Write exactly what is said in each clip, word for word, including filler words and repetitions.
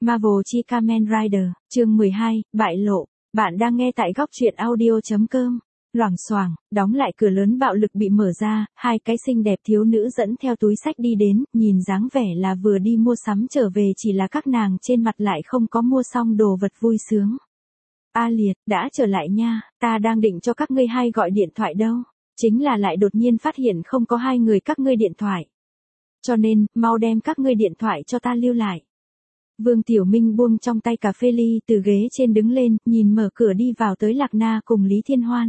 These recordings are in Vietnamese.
Marvel chi Kamen Rider, chương mười hai, bại lộ. Bạn đang nghe tại góc truyện audio chấm com. Loảng xoảng, đóng lại cửa lớn bạo lực bị mở ra, hai cái xinh đẹp thiếu nữ dẫn theo túi xách đi đến, nhìn dáng vẻ là vừa đi mua sắm trở về, chỉ là các nàng trên mặt lại không có mua xong đồ vật vui sướng. A Liệt, đã trở lại nha, ta đang định cho các ngươi hai gọi điện thoại đâu. Chính là lại đột nhiên phát hiện không có hai người các ngươi điện thoại. Cho nên, mau đem các ngươi điện thoại cho ta lưu lại. Vương Tiểu Minh buông trong tay cà phê ly từ ghế trên đứng lên, nhìn mở cửa đi vào tới Lạc Na cùng Lý Thiên Hoan.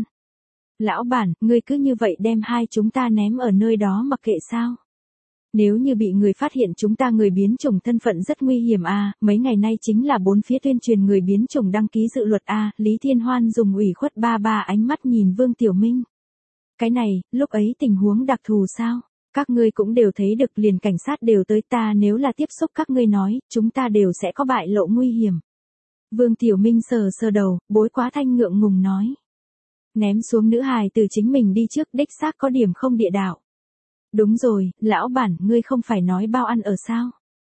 Lão bản, ngươi cứ như vậy đem hai chúng ta ném ở nơi đó mặc kệ sao? Nếu như bị người phát hiện chúng ta người biến chủng thân phận rất nguy hiểm à, mấy ngày nay chính là bốn phía tuyên truyền người biến chủng đăng ký dự luật à, Lý Thiên Hoan dùng ủy khuất ba ba ánh mắt nhìn Vương Tiểu Minh. Cái này, lúc ấy tình huống đặc thù sao? Các ngươi cũng đều thấy được, liền cảnh sát đều tới, ta nếu là tiếp xúc các ngươi nói, chúng ta đều sẽ có bại lộ nguy hiểm. Vương Tiểu Minh sờ sờ đầu, bối quá thanh ngượng ngùng nói. Ném xuống nữ hài từ chính mình đi trước, đích xác có điểm không địa đạo. Đúng rồi, lão bản, ngươi không phải nói bao ăn ở sao?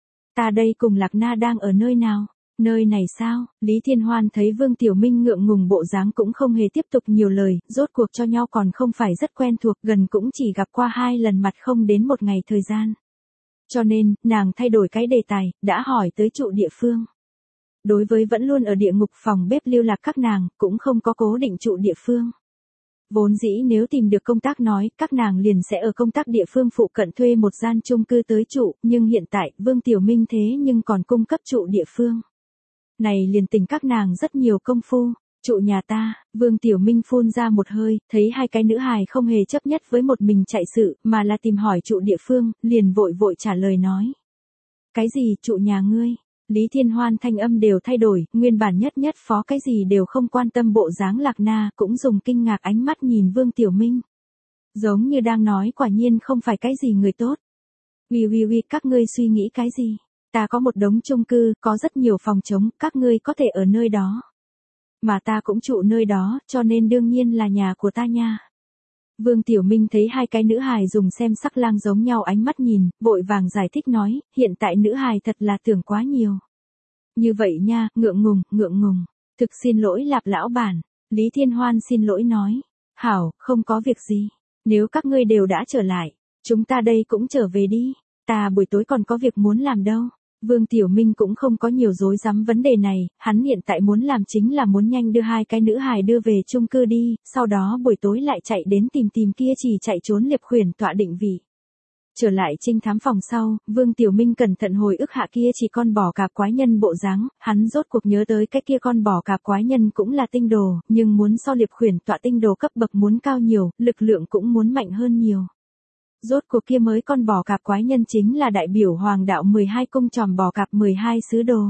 Ta đây cùng Lạc Na đang ở nơi nào? Nơi này sao? Lý Thiên Hoan thấy Vương Tiểu Minh ngượng ngùng bộ dáng cũng không hề tiếp tục nhiều lời, rốt cuộc cho nhau còn không phải rất quen thuộc, gần cũng chỉ gặp qua hai lần mặt không đến một ngày thời gian. Cho nên, nàng thay đổi cái đề tài, đã hỏi tới trụ địa phương. Đối với vẫn luôn ở địa ngục phòng bếp lưu lạc các nàng, cũng không có cố định trụ địa phương. Vốn dĩ nếu tìm được công tác nói, các nàng liền sẽ ở công tác địa phương phụ cận thuê một gian chung cư tới trụ, nhưng hiện tại, Vương Tiểu Minh thế nhưng còn cung cấp trụ địa phương. Này liền tình các nàng rất nhiều công phu, trụ nhà ta, Vương Tiểu Minh phun ra một hơi, thấy hai cái nữ hài không hề chấp nhất với một mình chạy sự, mà là tìm hỏi trụ địa phương, liền vội vội trả lời nói. Cái gì trụ nhà ngươi? Lý Thiên Hoan thanh âm đều thay đổi, nguyên bản nhất nhất phó cái gì đều không quan tâm bộ dáng Lạc Na cũng dùng kinh ngạc ánh mắt nhìn Vương Tiểu Minh. Giống như đang nói quả nhiên không phải cái gì người tốt. Ui ui ui, các ngươi suy nghĩ cái gì? Ta có một đống chung cư, có rất nhiều phòng trống, các ngươi có thể ở nơi đó. Mà ta cũng trụ nơi đó, cho nên đương nhiên là nhà của ta nha. Vương Tiểu Minh thấy hai cái nữ hài dùng xem sắc lang giống nhau ánh mắt nhìn, vội vàng giải thích nói, hiện tại nữ hài thật là tưởng quá nhiều. Như vậy nha, ngượng ngùng, ngượng ngùng. Thực xin lỗi Lạp lão bản. Lý Thiên Hoan xin lỗi nói. Hảo, không có việc gì. Nếu các ngươi đều đã trở lại, chúng ta đây cũng trở về đi. Ta buổi tối còn có việc muốn làm đâu. Vương Tiểu Minh cũng không có nhiều rối rắm vấn đề này, hắn hiện tại muốn làm chính là muốn nhanh đưa hai cái nữ hài đưa về chung cư đi, sau đó buổi tối lại chạy đến tìm tìm kia chỉ chạy trốn liệp khuyển tọa định vị. Trở lại trinh thám phòng sau, Vương Tiểu Minh cẩn thận hồi ức hạ kia chỉ con bò cạp quái nhân bộ dáng, hắn rốt cuộc nhớ tới cái kia con bò cạp quái nhân cũng là tinh đồ, nhưng muốn so liệp khuyển tọa tinh đồ cấp bậc muốn cao nhiều, lực lượng cũng muốn mạnh hơn nhiều. Rốt cuộc kia mới con bò cạp quái nhân chính là đại biểu hoàng đạo mười hai cung tròm bò cạp mười hai sứ đồ.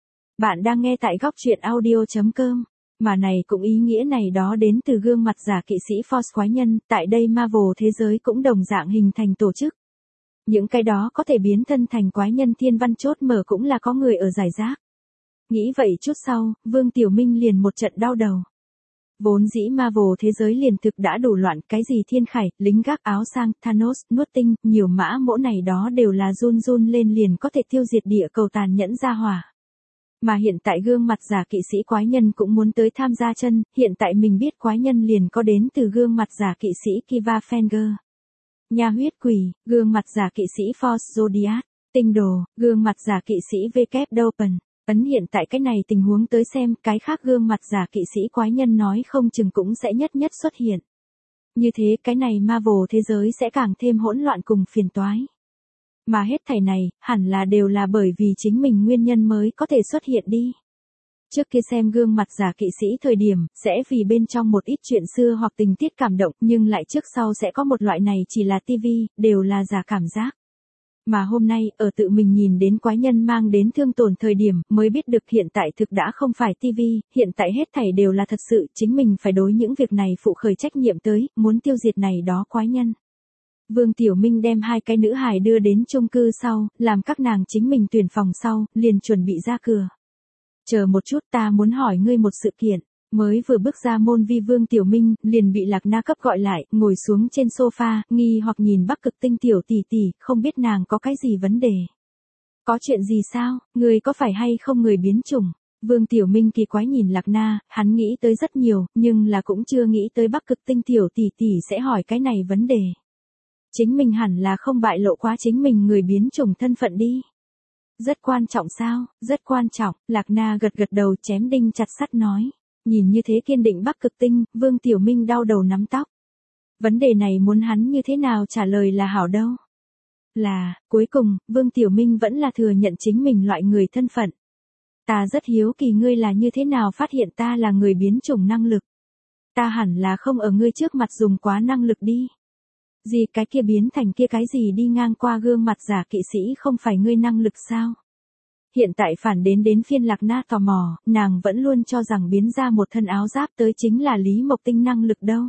Bạn đang nghe tại góc truyện audio chấm com. Mà này cũng ý nghĩa này đó đến từ gương mặt giả kỵ sĩ Force quái nhân, tại đây Marvel thế giới cũng đồng dạng hình thành tổ chức. Những cái đó có thể biến thân thành quái nhân thiên văn chốt mở cũng là có người ở giải rác. Nghĩ vậy chút sau, Vương Tiểu Minh liền một trận đau đầu. Vốn dĩ Marvel thế giới liền thực đã đủ loạn, cái gì thiên khải, lính gác áo sang, Thanos, nuốt tinh, nhiều mã mỗ này đó đều là run run lên liền có thể tiêu diệt địa cầu tàn nhẫn ra hỏa. Mà hiện tại gương mặt giả kỵ sĩ quái nhân cũng muốn tới tham gia chân, hiện tại mình biết quái nhân liền có đến từ gương mặt giả kỵ sĩ Kiva Fenger. Nhà huyết quỷ, gương mặt giả kỵ sĩ Force Zodiac, tinh đồ, gương mặt giả kỵ sĩ W Dopen. Ấn hiện tại cái này tình huống tới xem, cái khác gương mặt giả kỵ sĩ quái nhân nói không chừng cũng sẽ nhất nhất xuất hiện. Như thế cái này Marvel thế giới sẽ càng thêm hỗn loạn cùng phiền toái. Mà hết thảy này, hẳn là đều là bởi vì chính mình nguyên nhân mới có thể xuất hiện đi. Trước kia xem gương mặt giả kỵ sĩ thời điểm, sẽ vì bên trong một ít chuyện xưa hoặc tình tiết cảm động, nhưng lại trước sau sẽ có một loại này chỉ là tivi, đều là giả cảm giác. Mà hôm nay, ở tự mình nhìn đến quái nhân mang đến thương tổn thời điểm, mới biết được hiện tại thực đã không phải tivi, hiện tại hết thảy đều là thật sự, chính mình phải đối những việc này phụ khởi trách nhiệm tới, muốn tiêu diệt này đó quái nhân. Vương Tiểu Minh đem hai cái nữ hài đưa đến chung cư sau, làm các nàng chính mình tuyển phòng sau, liền chuẩn bị ra cửa. Chờ một chút, ta muốn hỏi ngươi một sự kiện. Mới vừa bước ra môn vi Vương Tiểu Minh, liền bị Lạc Na cấp gọi lại, ngồi xuống trên sofa, nghi hoặc nhìn Bắc Cực Tinh tiểu tỷ tỷ, không biết nàng có cái gì vấn đề. Có chuyện gì sao, người có phải hay không người biến chủng? Vương Tiểu Minh kỳ quái nhìn Lạc Na, hắn nghĩ tới rất nhiều, nhưng là cũng chưa nghĩ tới Bắc Cực Tinh tiểu tỷ tỷ sẽ hỏi cái này vấn đề. Chính mình hẳn là không bại lộ quá chính mình người biến chủng thân phận đi. Rất quan trọng sao, rất quan trọng, Lạc Na gật gật đầu chém đinh chặt sắt nói. Nhìn như thế kiên định Bắc Cực Tinh, Vương Tiểu Minh đau đầu nắm tóc. Vấn đề này muốn hắn như thế nào trả lời là hảo đâu. Là, cuối cùng, Vương Tiểu Minh vẫn là thừa nhận chính mình loại người thân phận. Ta rất hiếu kỳ ngươi là như thế nào phát hiện ta là người biến chủng năng lực. Ta hẳn là không ở ngươi trước mặt dùng quá năng lực đi. Gì cái kia biến thành kia cái gì đi ngang qua gương mặt giả kỵ sĩ không phải ngươi năng lực sao? Hiện tại phản đến đến phiên Lạc Na tò mò, nàng vẫn luôn cho rằng biến ra một thân áo giáp tới chính là Lý Mộc Tinh năng lực đâu.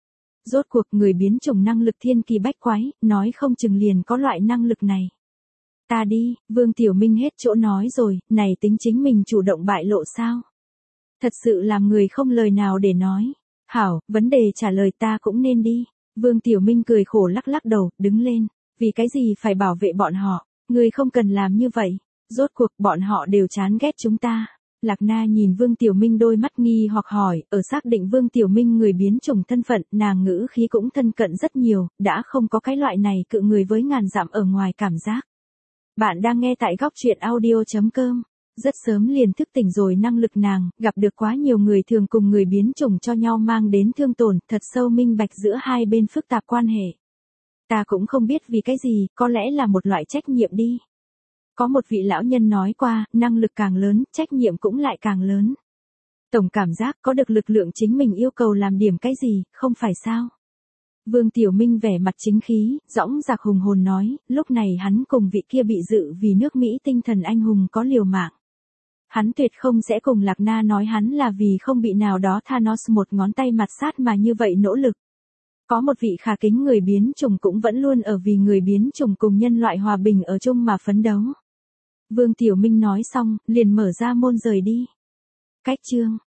Rốt cuộc người biến chủng năng lực thiên kỳ bách quái, nói không chừng liền có loại năng lực này. Ta đi, Vương Tiểu Minh hết chỗ nói rồi, này tính chính mình chủ động bại lộ sao? Thật sự làm người không lời nào để nói. Hảo, vấn đề trả lời ta cũng nên đi. Vương Tiểu Minh cười khổ lắc lắc đầu, đứng lên. Vì cái gì phải bảo vệ bọn họ, người không cần làm như vậy. Rốt cuộc bọn họ đều chán ghét chúng ta. Lạc Na nhìn Vương Tiểu Minh đôi mắt nghi hoặc hỏi, ở xác định Vương Tiểu Minh người biến chủng thân phận, nàng ngữ khí cũng thân cận rất nhiều, đã không có cái loại này cự người với ngàn dặm ở ngoài cảm giác. Bạn đang nghe tại góc truyện audio chấm com. Rất sớm liền thức tỉnh rồi năng lực nàng, gặp được quá nhiều người thường cùng người biến chủng cho nhau mang đến thương tổn, thật sâu minh bạch giữa hai bên phức tạp quan hệ. Ta cũng không biết vì cái gì, có lẽ là một loại trách nhiệm đi. Có một vị lão nhân nói qua, năng lực càng lớn, trách nhiệm cũng lại càng lớn. Tổng cảm giác có được lực lượng chính mình yêu cầu làm điểm cái gì, không phải sao? Vương Tiểu Minh vẻ mặt chính khí, dõng dạc hùng hồn nói, lúc này hắn cùng vị kia bị dự vì nước Mỹ tinh thần anh hùng có liều mạng. Hắn tuyệt không sẽ cùng Lạc Na nói hắn là vì không bị nào đó Thanos một ngón tay mặt sát mà như vậy nỗ lực. Có một vị khả kính người biến chủng cũng vẫn luôn ở vì người biến chủng cùng nhân loại hòa bình ở chung mà phấn đấu. Vương Tiểu Minh nói xong, liền mở ra môn rời đi. Cách chương